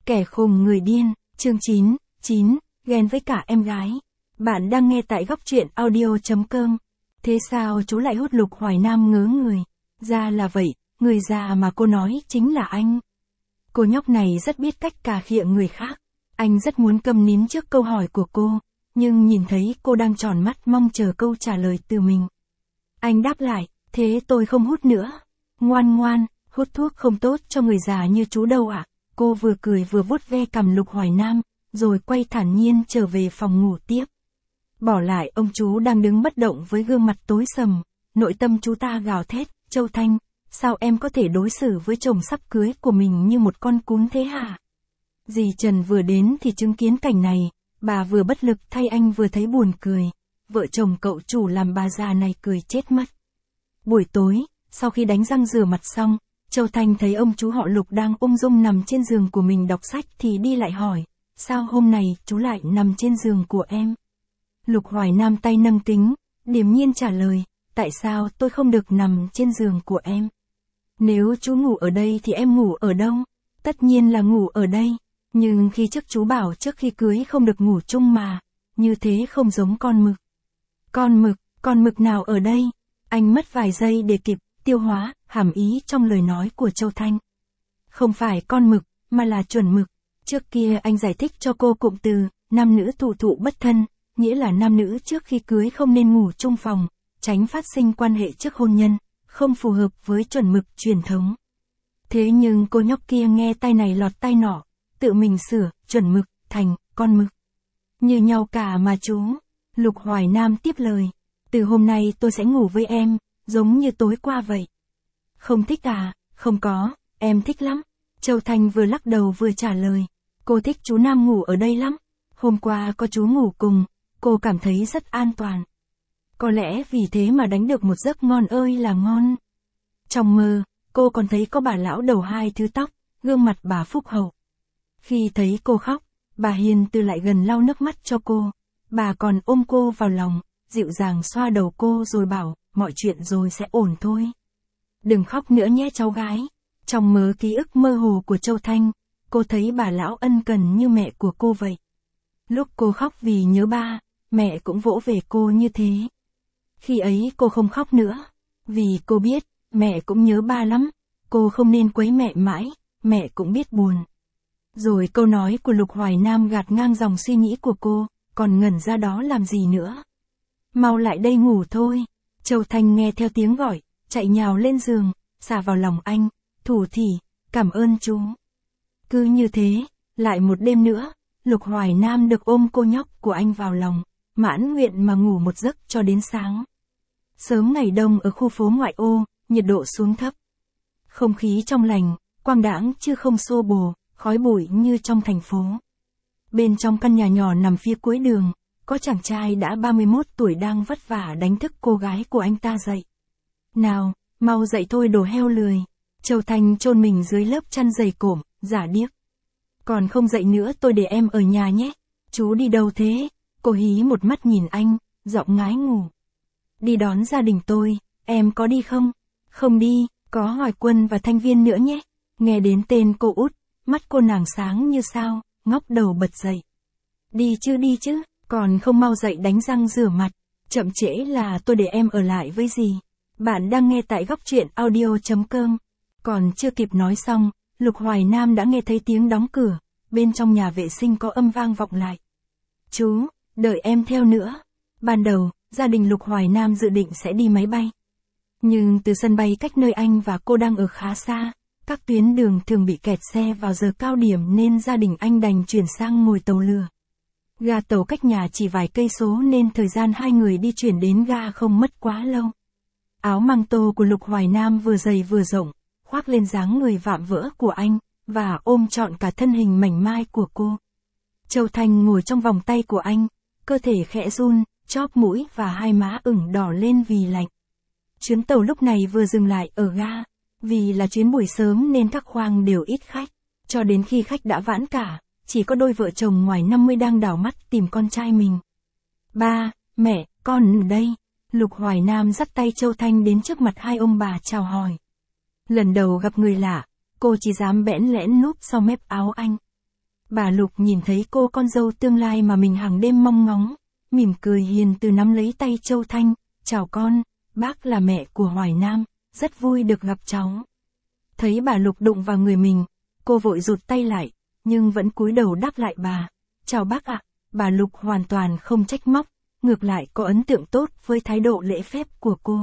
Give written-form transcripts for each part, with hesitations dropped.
Kẻ khùng người điên, chương 9, ghen với cả em gái. Bạn đang nghe tại góc truyện audio.com. Thế sao chú lại hút Lục Hoài Nam ngớ người? Ra là vậy, người già mà cô nói chính là anh. Cô nhóc này rất biết cách cà khịa người khác. Anh rất muốn câm nín trước câu hỏi của cô, nhưng nhìn thấy cô đang tròn mắt mong chờ câu trả lời từ mình. Anh đáp lại, thế tôi không hút nữa. Ngoan ngoan, hút thuốc không tốt cho người già như chú đâu ạ. Cô vừa cười vừa vuốt ve cằm Lục Hoài Nam, rồi quay thản nhiên trở về phòng ngủ tiếp. Bỏ lại ông chú đang đứng bất động với gương mặt tối sầm, nội tâm chú ta gào thét, Châu Thanh, sao em có thể đối xử với chồng sắp cưới của mình như một con cún thế hả? Dì Trần vừa đến thì chứng kiến cảnh này, bà vừa bất lực thay anh vừa thấy buồn cười. Vợ chồng cậu chủ làm bà già này cười chết mất. Buổi tối, sau khi đánh răng rửa mặt xong, Châu Thanh thấy ông chú họ Lục đang ung dung nằm trên giường của mình đọc sách thì đi lại hỏi, sao hôm nay chú lại nằm trên giường của em? Lục Hoài Nam tay nâng kính, điềm nhiên trả lời, tại sao tôi không được nằm trên giường của em? Nếu chú ngủ ở đây thì em ngủ ở đâu? Tất nhiên là ngủ ở đây, nhưng khi trước chú bảo trước khi cưới không được ngủ chung mà, như thế không giống con mực. Con mực nào ở đây? Anh mất vài giây để kịp tiêu hóa hàm ý trong lời nói của Châu Thanh. Không phải con mực, mà là chuẩn mực. Trước kia anh giải thích cho cô cụm từ, nam nữ thụ thụ bất thân, nghĩa là nam nữ trước khi cưới không nên ngủ chung phòng, tránh phát sinh quan hệ trước hôn nhân, không phù hợp với chuẩn mực truyền thống. Thế nhưng cô nhóc kia nghe tay này lọt tay nọ, tự mình sửa, chuẩn mực, thành, con mực. Như nhau cả mà chú. Lục Hoài Nam tiếp lời, từ hôm nay tôi sẽ ngủ với em, giống như tối qua vậy. Không thích à? Không có, em thích lắm. Châu Thanh vừa lắc đầu vừa trả lời, cô thích chú Nam ngủ ở đây lắm. Hôm qua có chú ngủ cùng, cô cảm thấy rất an toàn. Có lẽ vì thế mà đánh được một giấc ngon ơi là ngon. Trong mơ, cô còn thấy có bà lão đầu hai thứ tóc, gương mặt bà phúc hậu. Khi thấy cô khóc, bà Hiền từ lại gần lau nước mắt cho cô. Bà còn ôm cô vào lòng, dịu dàng xoa đầu cô rồi bảo, mọi chuyện rồi sẽ ổn thôi. Đừng khóc nữa nhé cháu gái. Trong mớ ký ức mơ hồ của Châu Thanh, cô thấy bà lão ân cần như mẹ của cô vậy. Lúc cô khóc vì nhớ ba, mẹ cũng vỗ về cô như thế. Khi ấy cô không khóc nữa, vì cô biết, mẹ cũng nhớ ba lắm, cô không nên quấy mẹ mãi, mẹ cũng biết buồn. Rồi câu nói của Lục Hoài Nam gạt ngang dòng suy nghĩ của cô, còn ngẩn ra đó làm gì nữa. Mau lại đây ngủ thôi. Châu Thanh nghe theo tiếng gọi, chạy nhào lên giường, xả vào lòng anh, thủ thỉ, cảm ơn chú. Cứ như thế, lại một đêm nữa, Lục Hoài Nam được ôm cô nhóc của anh vào lòng, mãn nguyện mà ngủ một giấc cho đến sáng. Sớm ngày đông ở khu phố ngoại ô, nhiệt độ xuống thấp. Không khí trong lành, quang đãng chứ không xô bồ, khói bụi như trong thành phố. Bên trong căn nhà nhỏ nằm phía cuối đường, có chàng trai đã 31 tuổi đang vất vả đánh thức cô gái của anh ta dậy. Nào, mau dậy thôi đồ heo lười. Châu Thanh chôn mình dưới lớp chăn dày cộm, giả điếc. Còn không dậy nữa tôi để em ở nhà nhé. Chú đi đâu thế? Cô hí một mắt nhìn anh, giọng ngái ngủ. Đi đón gia đình tôi, em có đi không? Không đi, có Hoài Quân và Thanh Viên nữa nhé. Nghe đến tên cô út, mắt cô nàng sáng như sao, ngóc đầu bật dậy. Đi chứ, còn không mau dậy đánh răng rửa mặt. Chậm trễ là tôi để em ở lại với dì. Bạn đang nghe tại góc truyện audio.com. Còn chưa kịp nói xong, Lục Hoài Nam đã nghe thấy tiếng đóng cửa, bên trong nhà vệ sinh có âm vang vọng lại. Chú, đợi em theo nữa. Ban đầu, gia đình Lục Hoài Nam dự định sẽ đi máy bay. Nhưng từ sân bay cách nơi anh và cô đang ở khá xa, các tuyến đường thường bị kẹt xe vào giờ cao điểm nên gia đình anh đành chuyển sang ngồi tàu lửa. Ga tàu cách nhà chỉ vài cây số nên thời gian hai người đi chuyển đến ga không mất quá lâu. Áo măng tô của Lục Hoài Nam vừa dày vừa rộng, khoác lên dáng người vạm vỡ của anh, và ôm trọn cả thân hình mảnh mai của cô. Châu Thanh ngồi trong vòng tay của anh, cơ thể khẽ run, chóp mũi và hai má ửng đỏ lên vì lạnh. Chuyến tàu lúc này vừa dừng lại ở ga, vì là chuyến buổi sớm nên các khoang đều ít khách, cho đến khi khách đã vãn cả, chỉ có đôi vợ chồng ngoài 50 đang đảo mắt tìm con trai mình. Ba, mẹ, con ở đây. Lục Hoài Nam dắt tay Châu Thanh đến trước mặt hai ông bà chào hỏi. Lần đầu gặp người lạ, cô chỉ dám bẽn lẽn núp sau mép áo anh. Bà Lục nhìn thấy cô con dâu tương lai mà mình hàng đêm mong ngóng, mỉm cười hiền từ nắm lấy tay Châu Thanh, chào con, bác là mẹ của Hoài Nam, rất vui được gặp cháu. Thấy bà Lục đụng vào người mình, cô vội rụt tay lại, nhưng vẫn cúi đầu đáp lại bà, chào bác ạ. Bà Lục hoàn toàn không trách móc, ngược lại có ấn tượng tốt với thái độ lễ phép của cô.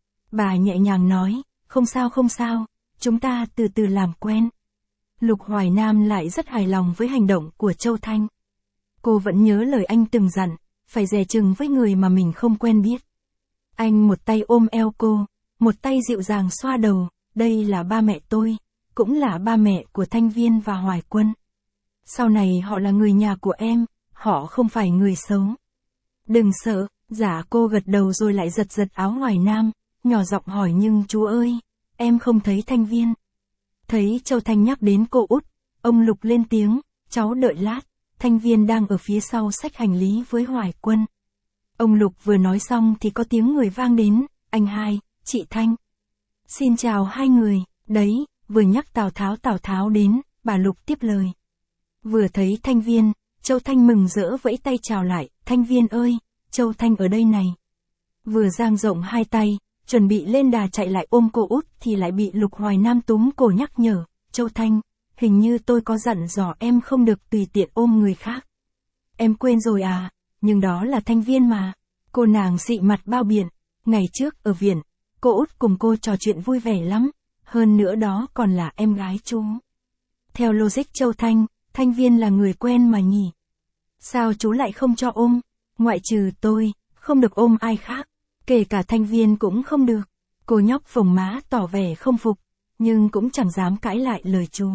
Bà nhẹ nhàng nói, không sao, chúng ta từ từ làm quen. Lục Hoài Nam lại rất hài lòng với hành động của Châu Thanh. Cô vẫn nhớ lời anh từng dặn, phải dè chừng với người mà mình không quen biết. Anh một tay ôm eo cô, một tay dịu dàng xoa đầu, đây là ba mẹ tôi, cũng là ba mẹ của Thanh Viên và Hoài Quân. Sau này họ là người nhà của em, họ không phải người xấu. Đừng sợ, dạ cô gật đầu rồi lại giật giật áo Hoài Nam, nhỏ giọng hỏi nhưng chú ơi, em không thấy Thanh Viên. Thấy Châu Thanh nhắc đến cô út, ông Lục lên tiếng, cháu đợi lát, Thanh Viên đang ở phía sau xách hành lý với Hoài Quân. Ông Lục vừa nói xong thì có tiếng người vang đến, anh Hai, chị Thanh. Xin chào hai người, đấy, vừa nhắc Tào Tháo đến, bà Lục tiếp lời. Vừa thấy Thanh Viên, Châu Thanh mừng rỡ vẫy tay chào lại, Thanh Viên ơi, Châu Thanh ở đây này. Vừa dang rộng hai tay, chuẩn bị lên đà chạy lại ôm cô út thì lại bị Lục Hoài Nam túm cổ nhắc nhở, Châu Thanh, hình như tôi có dặn dò em không được tùy tiện ôm người khác. Em quên rồi à, nhưng đó là Thanh Viên mà. Cô nàng xị mặt bao biện, ngày trước ở viện, cô út cùng cô trò chuyện vui vẻ lắm, hơn nữa đó còn là em gái chú. Theo logic Châu Thanh, Thanh Viên là người quen mà nhỉ. Sao chú lại không cho ôm, ngoại trừ tôi, không được ôm ai khác, kể cả Thanh Viên cũng không được. Cô nhóc phồng má tỏ vẻ không phục, nhưng cũng chẳng dám cãi lại lời chú.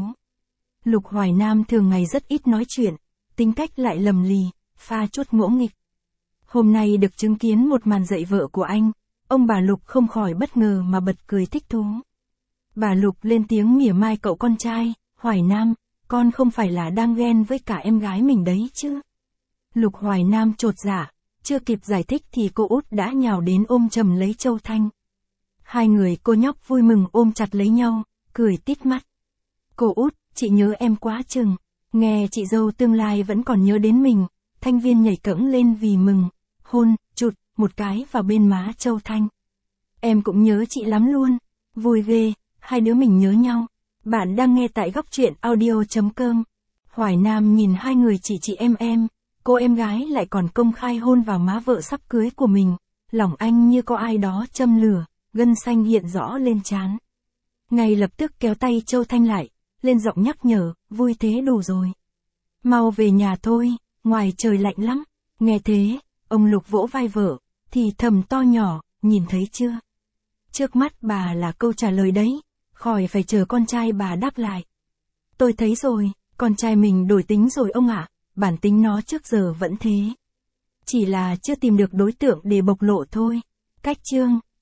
Lục Hoài Nam thường ngày rất ít nói chuyện, tính cách lại lầm lì, pha chút ngỗ nghịch. Hôm nay được chứng kiến một màn dạy vợ của anh, ông bà Lục không khỏi bất ngờ mà bật cười thích thú. Bà Lục lên tiếng mỉa mai cậu con trai, Hoài Nam, con không phải là đang ghen với cả em gái mình đấy chứ. Lục Hoài Nam chột dạ, chưa kịp giải thích thì cô út đã nhào đến ôm chầm lấy Châu Thanh. Hai người cô nhóc vui mừng ôm chặt lấy nhau, cười tít mắt. Cô út, chị nhớ em quá chừng, nghe chị dâu tương lai vẫn còn nhớ đến mình. Thanh Viên nhảy cẫng lên vì mừng, hôn, chụt, một cái vào bên má Châu Thanh. Em cũng nhớ chị lắm luôn, vui ghê, hai đứa mình nhớ nhau. Bạn đang nghe tại góc truyện audio.com. Hoài Nam nhìn hai người chị em, cô em gái lại còn công khai hôn vào má vợ sắp cưới của mình, lòng anh như có ai đó châm lửa, gân xanh hiện rõ lên trán. Ngay lập tức kéo tay Châu Thanh lại, lên giọng nhắc nhở, vui thế đủ rồi. Mau về nhà thôi, ngoài trời lạnh lắm. Nghe thế, ông Lục vỗ vai vợ, thì thầm to nhỏ, nhìn thấy chưa? Trước mắt bà là câu trả lời đấy, khỏi phải chờ con trai bà đáp lại. Tôi thấy rồi, con trai mình đổi tính rồi ông ạ, bản tính nó trước giờ vẫn thế. Chỉ là chưa tìm được đối tượng để bộc lộ thôi. Cách chương